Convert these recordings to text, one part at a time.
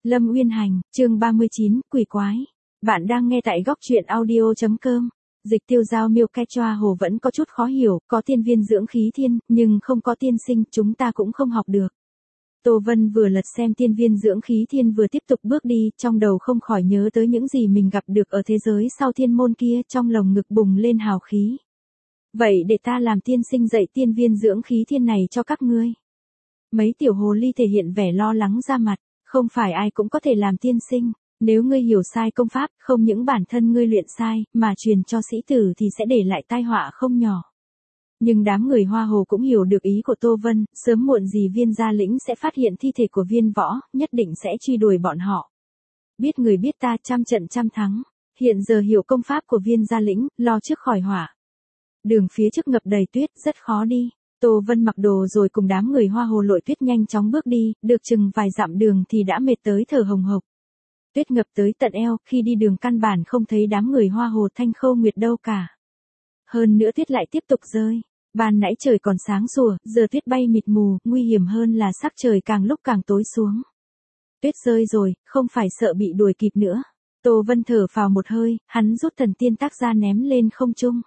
Lâm Uyên Hành, chương 39, quỷ quái. Bạn đang nghe tại góc truyện audio.com. Dịch Tiêu Giao miêu Quechua Hồ vẫn có chút khó hiểu, có tiên viên dưỡng khí thiên, nhưng không có tiên sinh, chúng ta cũng không học được. Tô Vân vừa lật xem tiên viên dưỡng khí thiên vừa tiếp tục bước đi, trong đầu không khỏi nhớ tới những gì mình gặp được ở thế giới sau thiên môn kia, trong lồng ngực bùng lên hào khí. Vậy để ta làm tiên sinh dạy tiên viên dưỡng khí thiên này cho các ngươi. Mấy tiểu hồ ly thể hiện vẻ lo lắng ra mặt, không phải ai cũng có thể làm tiên sinh, nếu ngươi hiểu sai công pháp, không những bản thân ngươi luyện sai, mà truyền cho sĩ tử thì sẽ để lại tai họa không nhỏ. Nhưng đám người Hoa Hồ cũng hiểu được ý của Tô Vân, sớm muộn gì Viên Gia Lĩnh sẽ phát hiện thi thể của Viên Võ, nhất định sẽ truy đuổi bọn họ. Biết người biết ta, trăm trận trăm thắng, hiện giờ hiểu công pháp của Viên Gia Lĩnh, lo trước khỏi họa. Đường phía trước ngập đầy tuyết, rất khó đi. Tô Vân mặc đồ rồi cùng đám người Hoa Hồ lội tuyết nhanh chóng bước đi, được chừng vài dặm đường thì đã mệt tới thở hồng hộc. Tuyết ngập tới tận eo, khi đi đường căn bản không thấy đám người Hoa Hồ Thanh Khâu Nguyệt đâu cả. Hơn nữa tuyết lại tiếp tục rơi. Ban nãy trời còn sáng sủa, giờ tuyết bay mịt mù, nguy hiểm hơn là sắc trời càng lúc càng tối xuống. Tuyết rơi rồi, không phải sợ bị đuổi kịp nữa. Tô Vân thở phào một hơi, hắn rút thần tiên tác ra ném lên không trung.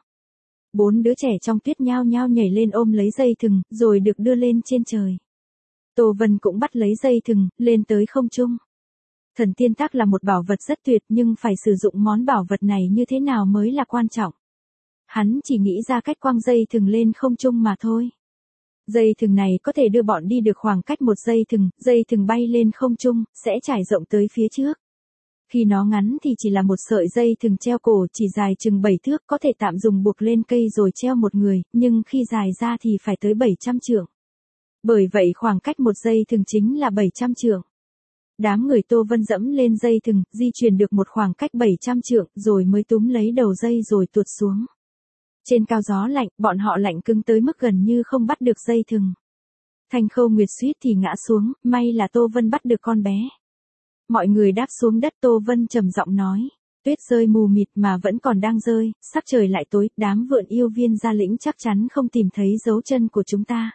4 đứa trẻ trong tuyết nhao nhao nhảy lên ôm lấy dây thừng, rồi được đưa lên trên trời. Tô Vân cũng bắt lấy dây thừng, lên tới không trung. Thần tiên tác là một bảo vật rất tuyệt nhưng phải sử dụng món bảo vật này như thế nào mới là quan trọng. Hắn chỉ nghĩ ra cách quăng dây thừng lên không trung mà thôi. Dây thừng này có thể đưa bọn đi được khoảng cách một dây thừng bay lên không trung, sẽ trải rộng tới phía trước. Khi nó ngắn thì chỉ là một sợi dây thừng treo cổ chỉ dài chừng 7 thước có thể tạm dùng buộc lên cây rồi treo một người, nhưng khi dài ra thì phải tới 700 trượng. Bởi vậy khoảng cách một dây thừng chính là 700 trượng. Đám người Tô Vân dẫm lên dây thừng, di chuyển được một khoảng cách 700 trượng rồi mới túm lấy đầu dây rồi tuột xuống. Trên cao gió lạnh, bọn họ lạnh cứng tới mức gần như không bắt được dây thừng. Thanh Khâu Nguyệt suýt thì ngã xuống, may là Tô Vân bắt được con bé. Mọi người đáp xuống đất, Tô Vân trầm giọng nói, tuyết rơi mù mịt mà vẫn còn đang rơi, sắp trời lại tối, đám vượn yêu Viên Gia Lĩnh chắc chắn không tìm thấy dấu chân của chúng ta.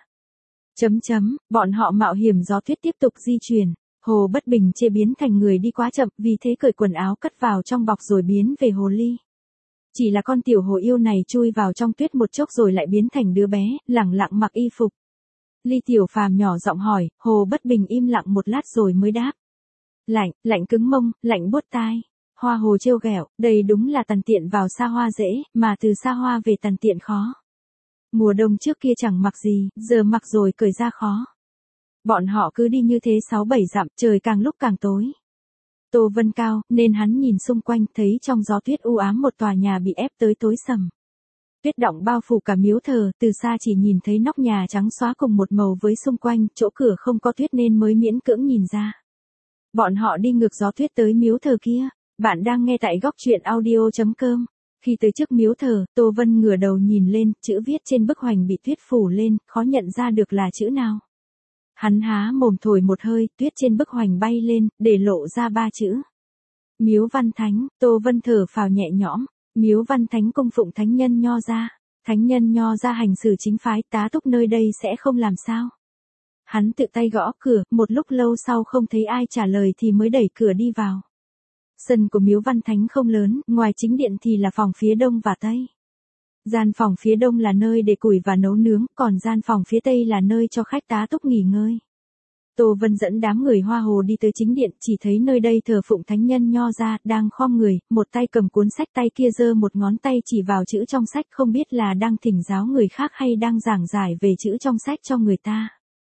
Bọn họ mạo hiểm gió tuyết tiếp tục di chuyển, Hồ Bất Bình chê biến thành người đi quá chậm, vì thế cởi quần áo cất vào trong bọc rồi biến về hồ ly. Chỉ là con tiểu hồ yêu này chui vào trong tuyết một chốc rồi lại biến thành đứa bé, lẳng lặng mặc y phục. Ly Tiểu Phàm nhỏ giọng hỏi, Hồ Bất Bình im lặng một lát rồi mới đáp. Lạnh cứng mông, lạnh buốt tai. Hoa Hồ trêu ghẹo, đây đúng là tằn tiện vào xa hoa dễ, mà từ xa hoa về tằn tiện khó. Mùa đông trước kia chẳng mặc gì, giờ mặc rồi cởi ra khó. Bọn họ cứ đi như thế 6-7 dặm, trời càng lúc càng tối. Tô Vân cao, nên hắn nhìn xung quanh, thấy trong gió tuyết u ám một tòa nhà bị ép tới tối sầm. Tuyết đọng bao phủ cả miếu thờ, từ xa chỉ nhìn thấy nóc nhà trắng xóa cùng một màu với xung quanh, chỗ cửa không có tuyết nên mới miễn cưỡng nhìn ra. Bọn họ đi ngược gió tuyết tới miếu thờ kia. Bạn đang nghe tại góc truyện audio.com. Khi tới trước miếu thờ, Tô Vân ngửa đầu nhìn lên, chữ viết trên bức hoành bị tuyết phủ lên, khó nhận ra được là chữ nào. Hắn há mồm thổi một hơi, tuyết trên bức hoành bay lên, để lộ ra 3 chữ. Miếu Văn Thánh. Tô Vân thở phào nhẹ nhõm. Miếu Văn Thánh cung phụng thánh nhân Nho gia. Thánh nhân Nho gia hành xử chính phái, tá túc nơi đây sẽ không làm sao. Hắn tự tay gõ cửa, một lúc lâu sau không thấy ai trả lời thì mới đẩy cửa đi vào. Sân của miếu Văn Thánh không lớn, ngoài chính điện thì là phòng phía đông và tây. Gian phòng phía đông là nơi để củi và nấu nướng, còn gian phòng phía tây là nơi cho khách tá túc nghỉ ngơi. Tô Vân dẫn đám người Hoa Hồ đi tới chính điện, chỉ thấy nơi đây thờ phụng thánh nhân Nho gia, đang khom người, một tay cầm cuốn sách, tay kia giơ một ngón tay chỉ vào chữ trong sách, không biết là đang thỉnh giáo người khác hay đang giảng giải về chữ trong sách cho người ta.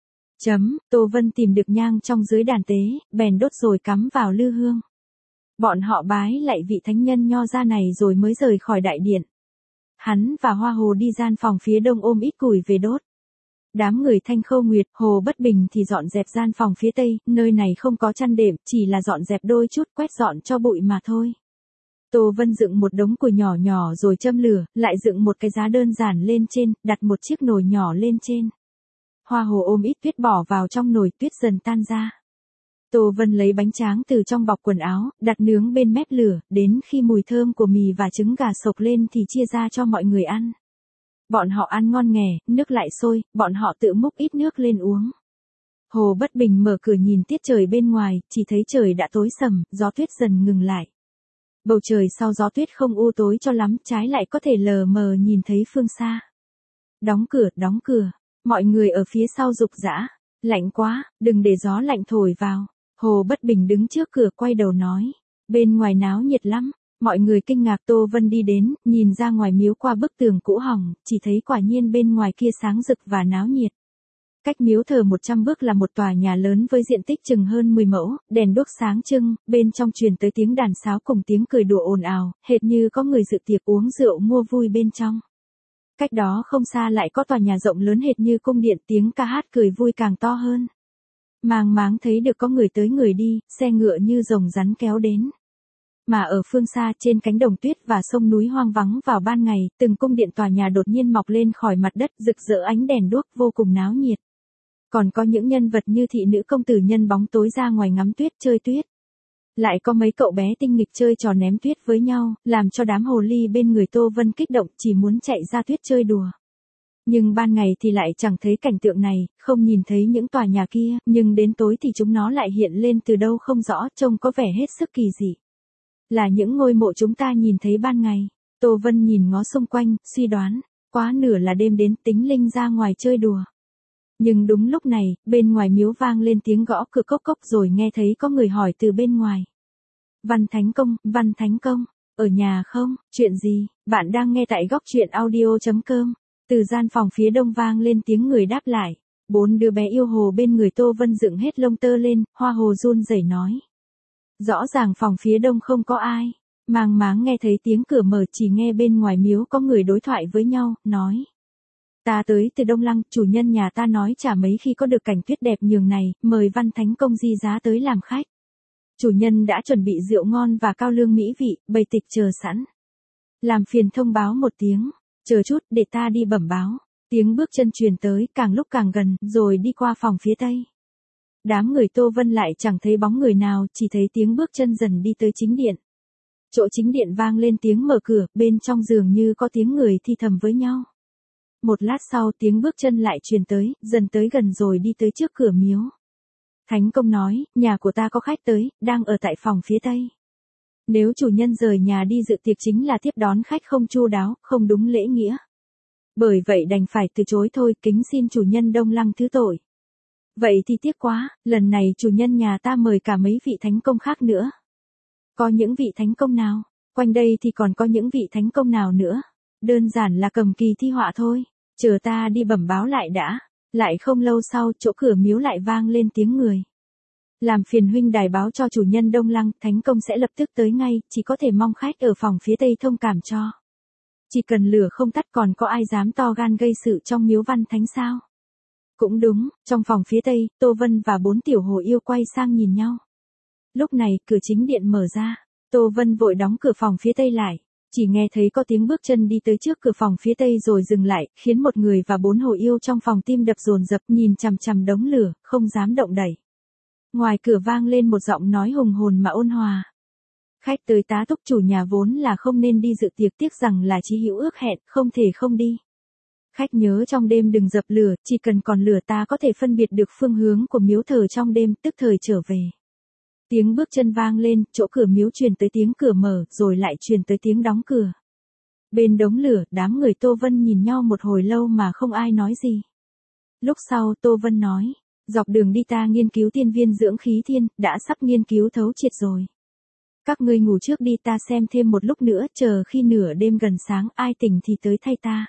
Tô Vân tìm được nhang trong dưới đàn tế, bèn đốt rồi cắm vào lư hương. Bọn họ bái lạy vị thánh nhân Nho gia này rồi mới rời khỏi đại điện. Hắn và Hoa Hồ đi gian phòng phía đông ôm ít củi về đốt. Đám người Thanh Khâu Nguyệt, Hồ Bất Bình thì dọn dẹp gian phòng phía tây, nơi này không có chăn đệm, chỉ là dọn dẹp đôi chút, quét dọn cho bụi mà thôi. Tô Vân dựng một đống củi nhỏ nhỏ rồi châm lửa, lại dựng một cái giá đơn giản lên trên, đặt một chiếc nồi nhỏ lên trên. Hoa Hồ ôm ít tuyết bỏ vào trong nồi, tuyết dần tan ra. Tô Vân lấy bánh tráng từ trong bọc quần áo, đặt nướng bên mép lửa, đến khi mùi thơm của mì và trứng gà sộc lên thì chia ra cho mọi người ăn. Bọn họ ăn ngon nghè, nước lại sôi, bọn họ tự múc ít nước lên uống. Hồ Bất Bình mở cửa nhìn tiết trời bên ngoài, chỉ thấy trời đã tối sầm, gió tuyết dần ngừng lại. Bầu trời sau gió tuyết không u tối cho lắm, trái lại có thể lờ mờ nhìn thấy phương xa. Đóng cửa, mọi người ở phía sau rục rã. Lạnh quá, đừng để gió lạnh thổi vào. Hồ Bất Bình đứng trước cửa quay đầu nói. Bên ngoài náo nhiệt lắm. Mọi người kinh ngạc. Tô Vân đi đến, nhìn ra ngoài miếu qua bức tường cũ hỏng, chỉ thấy quả nhiên bên ngoài kia sáng rực và náo nhiệt. Cách miếu thờ 100 bước là một tòa nhà lớn với diện tích chừng hơn 10 mẫu, đèn đuốc sáng trưng, bên trong truyền tới tiếng đàn sáo cùng tiếng cười đùa ồn ào, hệt như có người dự tiệc uống rượu mua vui bên trong. Cách đó không xa lại có tòa nhà rộng lớn hệt như cung điện, tiếng ca hát cười vui càng to hơn. Màng máng thấy được có người tới người đi, xe ngựa như rồng rắn kéo đến. Mà ở phương xa trên cánh đồng tuyết và sông núi hoang vắng vào ban ngày, từng cung điện tòa nhà đột nhiên mọc lên khỏi mặt đất rực rỡ ánh đèn đuốc vô cùng náo nhiệt. Còn có những nhân vật như thị nữ công tử nhân bóng tối ra ngoài ngắm tuyết chơi tuyết. Lại có mấy cậu bé tinh nghịch chơi trò ném tuyết với nhau, làm cho đám hồ ly bên người Tô Vân kích động chỉ muốn chạy ra tuyết chơi đùa. Nhưng ban ngày thì lại chẳng thấy cảnh tượng này, không nhìn thấy những tòa nhà kia, nhưng đến tối thì chúng nó lại hiện lên từ đâu không rõ, trông có vẻ hết sức kỳ dị. Là những ngôi mộ chúng ta nhìn thấy ban ngày. Tô Vân nhìn ngó xung quanh, suy đoán, quá nửa là đêm đến tính linh ra ngoài chơi đùa. Nhưng đúng lúc này, bên ngoài miếu vang lên tiếng gõ cửa cốc cốc rồi nghe thấy có người hỏi từ bên ngoài. Văn Thánh Công, ở nhà không, chuyện gì, bạn đang nghe tại góc truyện audio.com. Từ gian phòng phía đông vang lên tiếng người đáp lại. 4 đứa bé yêu hồ bên người Tô Vân dựng hết lông tơ lên, Hoa Hồ run rẩy nói. Rõ ràng phòng phía đông không có ai. Màng máng nghe thấy tiếng cửa mở, chỉ nghe bên ngoài miếu có người đối thoại với nhau, nói. Ta tới từ Đông Lăng, chủ nhân nhà ta nói chả mấy khi có được cảnh tuyết đẹp nhường này, mời Văn Thánh Công di giá tới làm khách. Chủ nhân đã chuẩn bị rượu ngon và cao lương mỹ vị, bày tịch chờ sẵn. Làm phiền thông báo một tiếng, chờ chút để ta đi bẩm báo. Tiếng bước chân truyền tới, càng lúc càng gần, rồi đi qua phòng phía tây. Đám người Tô Vân lại chẳng thấy bóng người nào, chỉ thấy tiếng bước chân dần đi tới chính điện. Chỗ chính điện vang lên tiếng mở cửa, bên trong dường như có tiếng người thì thầm với nhau. Một lát sau tiếng bước chân lại truyền tới, dần tới gần rồi đi tới trước cửa miếu. Thánh Công nói, nhà của ta có khách tới, đang ở tại phòng phía tây. Nếu chủ nhân rời nhà đi dự tiệc chính là tiếp đón khách không chu đáo, không đúng lễ nghĩa. Bởi vậy đành phải từ chối thôi, kính xin chủ nhân Đông Lăng thứ tội. Vậy thì tiếc quá, lần này chủ nhân nhà ta mời cả mấy vị thánh công khác nữa. Có những vị thánh công nào? Quanh đây thì còn có những vị thánh công nào nữa? Đơn giản là cầm kỳ thi họa thôi. Chờ ta đi bẩm báo lại đã. Lại không lâu sau, chỗ cửa miếu lại vang lên tiếng người. Làm phiền huynh đài báo cho chủ nhân Đông Lăng, thánh công sẽ lập tức tới ngay, chỉ có thể mong khách ở phòng phía tây thông cảm cho. Chỉ cần lửa không tắt còn có ai dám to gan gây sự trong miếu Văn Thánh sao? Cũng đúng, trong phòng phía tây, Tô Vân và 4 tiểu hồ yêu quay sang nhìn nhau. Lúc này, cửa chính điện mở ra, Tô Vân vội đóng cửa phòng phía tây lại. Chỉ nghe thấy có tiếng bước chân đi tới trước cửa phòng phía tây rồi dừng lại, khiến một người và 4 hồ yêu trong phòng tim đập dồn dập nhìn chằm chằm đống lửa, không dám động đậy. Ngoài cửa vang lên một giọng nói hùng hồn mà ôn hòa. Khách tới tá túc, chủ nhà vốn là không nên đi dự tiệc, tiếc rằng là chí hữu ước hẹn, không thể không đi. Khách nhớ trong đêm đừng dập lửa, chỉ cần còn lửa ta có thể phân biệt được phương hướng của miếu thờ trong đêm, tức thời trở về. Tiếng bước chân vang lên, chỗ cửa miếu truyền tới tiếng cửa mở, rồi lại truyền tới tiếng đóng cửa. Bên đống lửa, đám người Tô Vân nhìn nhau một hồi lâu mà không ai nói gì. Lúc sau Tô Vân nói, dọc đường đi ta nghiên cứu tiên viên dưỡng khí thiên, đã sắp nghiên cứu thấu triệt rồi. Các ngươi ngủ trước đi, ta xem thêm một lúc nữa, chờ khi nửa đêm gần sáng ai tỉnh thì tới thay ta.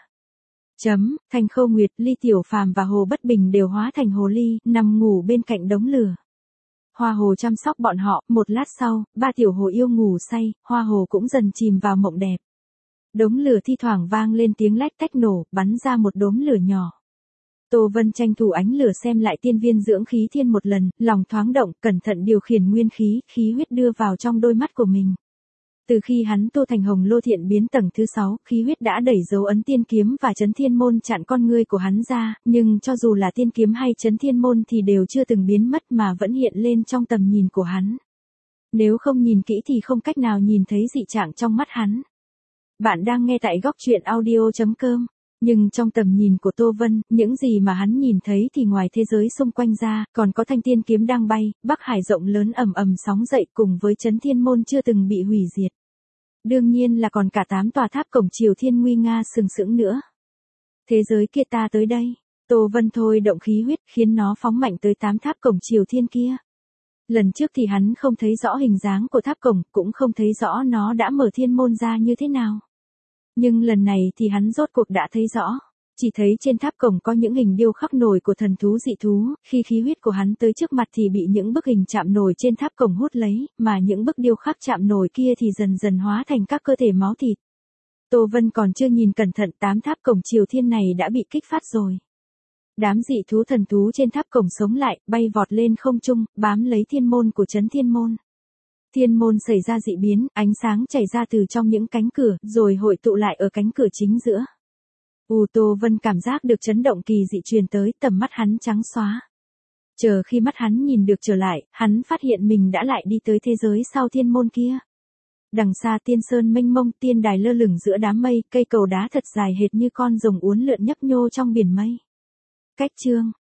Thành Khâu Nguyệt, Ly Tiểu Phàm và Hồ Bất Bình đều hóa thành hồ ly, nằm ngủ bên cạnh đống lửa. Hoa Hồ chăm sóc bọn họ, một lát sau, 3 tiểu hồ yêu ngủ say, Hoa Hồ cũng dần chìm vào mộng đẹp. Đống lửa thi thoảng vang lên tiếng lách tách nổ, bắn ra một đốm lửa nhỏ. Tô Vân tranh thủ ánh lửa xem lại tiên viên dưỡng khí thiên một lần, lòng thoáng động, cẩn thận điều khiển nguyên khí, khí huyết đưa vào trong đôi mắt của mình. Từ khi hắn tu thành Hồng Lô Thiện biến tầng thứ 6, khí huyết đã đẩy dấu ấn tiên kiếm và chấn thiên môn chặn con ngươi của hắn ra, nhưng cho dù là tiên kiếm hay chấn thiên môn thì đều chưa từng biến mất mà vẫn hiện lên trong tầm nhìn của hắn. Nếu không nhìn kỹ thì không cách nào nhìn thấy dị trạng trong mắt hắn. Bạn đang nghe tại góc truyện audio.com. Nhưng trong tầm nhìn của Tô Vân, những gì mà hắn nhìn thấy thì ngoài thế giới xung quanh ra, còn có thanh tiên kiếm đang bay, Bắc Hải rộng lớn ầm ầm sóng dậy cùng với Chấn Thiên Môn chưa từng bị hủy diệt. Đương nhiên là còn cả 8 tòa tháp cổng Triều Thiên nguy nga sừng sững nữa. Thế giới kia ta tới đây. Tô Vân thôi động khí huyết khiến nó phóng mạnh tới 8 tháp cổng Triều Thiên kia. Lần trước thì hắn không thấy rõ hình dáng của tháp cổng, cũng không thấy rõ nó đã mở thiên môn ra như thế nào. Nhưng lần này thì hắn rốt cuộc đã thấy rõ. Chỉ thấy trên tháp cổng có những hình điêu khắc nổi của thần thú dị thú, khi khí huyết của hắn tới trước mặt thì bị những bức hình chạm nổi trên tháp cổng hút lấy, mà những bức điêu khắc chạm nổi kia thì dần dần hóa thành các cơ thể máu thịt. Tô Vân còn chưa nhìn cẩn thận 8 tháp cổng Triều Thiên này đã bị kích phát rồi. Đám dị thú thần thú trên tháp cổng sống lại, bay vọt lên không trung, bám lấy thiên môn của Chấn Thiên Môn. Thiên môn xảy ra dị biến, ánh sáng chảy ra từ trong những cánh cửa, rồi hội tụ lại ở cánh cửa chính giữa. Tô Vân cảm giác được chấn động kỳ dị truyền tới, tầm mắt hắn trắng xóa. Chờ khi mắt hắn nhìn được trở lại, hắn phát hiện mình đã lại đi tới thế giới sau thiên môn kia. Đằng xa tiên sơn mênh mông, tiên đài lơ lửng giữa đám mây, cây cầu đá thật dài hệt như con rồng uốn lượn nhấp nhô trong biển mây. Cách chương